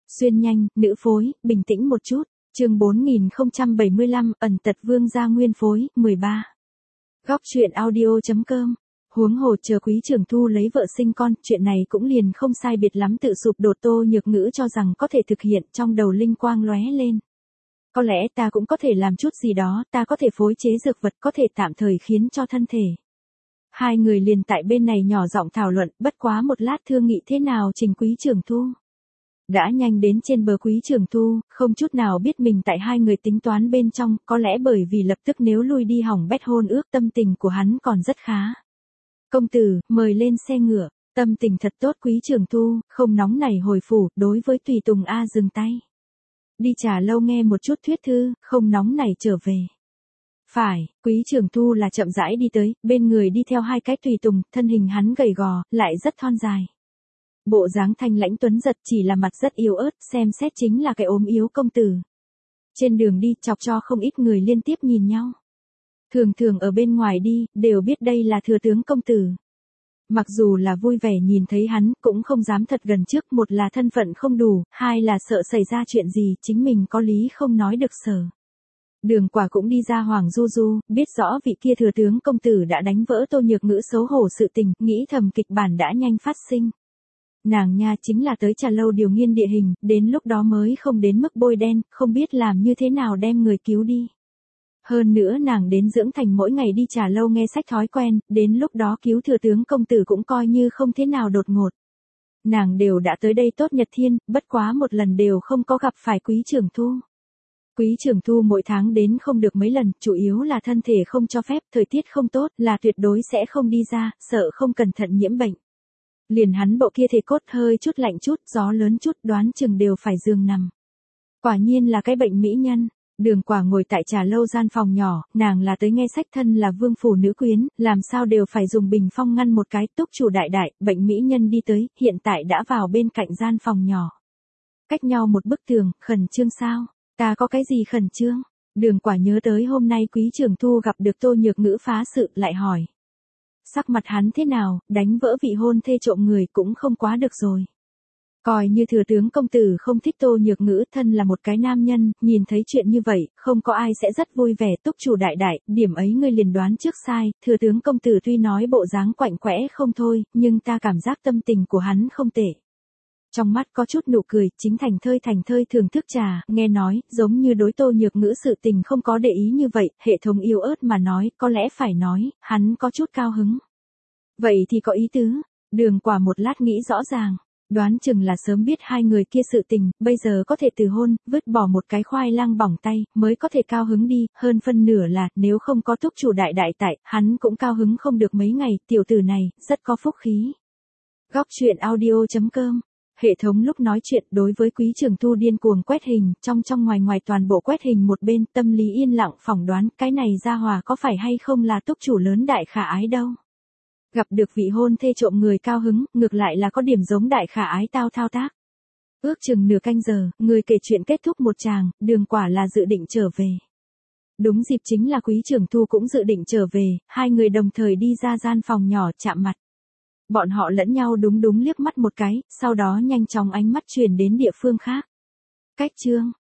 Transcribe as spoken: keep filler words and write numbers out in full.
Xuyên nhanh, nữ phối, bình tĩnh một chút. Chương bốn nghìn không trăm bảy mươi lăm, ẩn tật vương gia nguyên phối, mười ba. Góc truyện audio chấm com. Huống hồ chờ Quý Trường Thu lấy vợ sinh con, chuyện này cũng liền không sai biệt lắm tự sụp đổ. Tô Nhược Ngữ cho rằng có thể thực hiện, trong đầu linh quang lóe lên. Có lẽ ta cũng có thể làm chút gì đó, ta có thể phối chế dược vật, có thể tạm thời khiến cho thân thể. Hai người liền tại bên này nhỏ giọng thảo luận, bất quá một lát thương nghị thế nào trình Quý Trường Thu. Đã nhanh đến trên bờ Quý Trường Thu, không chút nào biết mình tại hai người tính toán bên trong, có lẽ bởi vì lập tức nếu lui đi hỏng bét hôn ước, tâm tình của hắn còn rất khá. Công tử, mời lên xe ngựa, tâm tình thật tốt. Quý Trường Thu, không nóng nảy hồi phủ, đối với tùy tùng A dừng tay. Đi trà lâu nghe một chút thuyết thư, không nóng nảy trở về. Phải, Quý Trường Thu là chậm rãi đi tới, bên người đi theo hai cái tùy tùng, thân hình hắn gầy gò, lại rất thon dài. Bộ dáng thanh lãnh tuấn giật, chỉ là mặt rất yếu ớt, xem xét chính là cái ốm yếu công tử. Trên đường đi, chọc cho không ít người liên tiếp nhìn nhau. Thường thường ở bên ngoài đi, đều biết đây là thừa tướng công tử. Mặc dù là vui vẻ nhìn thấy hắn, cũng không dám thật gần trước, một là thân phận không đủ, hai là sợ xảy ra chuyện gì, chính mình có lý không nói được sở. Đường Quả cũng đi ra Hoàng Du Du, biết rõ vị kia thừa tướng công tử đã đánh vỡ Tô Nhược Ngữ xấu hổ sự tình, nghĩ thầm kịch bản đã nhanh phát sinh. Nàng nha chính là tới trà lâu điều nghiên địa hình, đến lúc đó mới không đến mức bôi đen, không biết làm như thế nào đem người cứu đi. Hơn nữa nàng đến dưỡng thành mỗi ngày đi trà lâu nghe sách thói quen, đến lúc đó cứu thừa tướng công tử cũng coi như không thế nào đột ngột. Nàng đều đã tới đây tốt nhật thiên, bất quá một lần đều không có gặp phải Quý Trường Thu. Quý Trường Thu mỗi tháng đến không được mấy lần, chủ yếu là thân thể không cho phép, thời tiết không tốt, là tuyệt đối sẽ không đi ra, sợ không cẩn thận nhiễm bệnh. Liền hắn bộ kia thể cốt hơi chút lạnh chút, gió lớn chút, đoán chừng đều phải giường nằm. Quả nhiên là cái bệnh mỹ nhân. Đường Quả ngồi tại trà lâu gian phòng nhỏ, nàng là tới nghe sách, thân là vương phủ nữ quyến, làm sao đều phải dùng bình phong ngăn một cái. Túc chủ đại đại, bệnh mỹ nhân đi tới, hiện tại đã vào bên cạnh gian phòng nhỏ. Cách nhau một bức tường, khẩn trương sao? Ta có cái gì khẩn trương? Đường Quả nhớ tới hôm nay Quý Trường Thu gặp được Tô Nhược Ngữ phá sự, lại hỏi. Sắc mặt hắn thế nào, đánh vỡ vị hôn thê trộm người cũng không quá được rồi. Coi như thừa tướng công tử không thích Tô Nhược Ngữ, thân là một cái nam nhân, nhìn thấy chuyện như vậy, không có ai sẽ rất vui vẻ. Túc chủ đại đại, điểm ấy ngươi liền đoán trước sai, thừa tướng công tử tuy nói bộ dáng quạnh quẽ không thôi, nhưng ta cảm giác tâm tình của hắn không tệ. Trong mắt có chút nụ cười, chính thành thơi thành thơi thưởng thức trà, nghe nói, giống như đối Tô Nhược Ngữ sự tình không có để ý như vậy, hệ thống yếu ớt mà nói, có lẽ phải nói, hắn có chút cao hứng. Vậy thì có ý tứ, Đường Quả một lát nghĩ rõ ràng, đoán chừng là sớm biết hai người kia sự tình, bây giờ có thể từ hôn, vứt bỏ một cái khoai lang bỏng tay, mới có thể cao hứng đi, hơn phân nửa là, nếu không có Túc chủ đại đại tại, hắn cũng cao hứng không được mấy ngày, tiểu tử này, rất có phúc khí. Góc truyện audio chấm com. Hệ thống lúc nói chuyện đối với Quý Trường Thu điên cuồng quét hình, trong trong ngoài ngoài toàn bộ quét hình một bên, tâm lý yên lặng phỏng đoán, cái này ra hòa có phải hay không là túc chủ lớn đại khả ái đâu. Gặp được vị hôn thê trộm người cao hứng, ngược lại là có điểm giống đại khả ái tao thao tác. Ước chừng nửa canh giờ, người kể chuyện kết thúc một tràng, Đường Quả là dự định trở về. Đúng dịp chính là Quý Trường Thu cũng dự định trở về, hai người đồng thời đi ra gian phòng nhỏ chạm mặt. Bọn họ lẫn nhau đúng đúng liếc mắt một cái, sau đó nhanh chóng ánh mắt chuyển đến địa phương khác. Cách chương,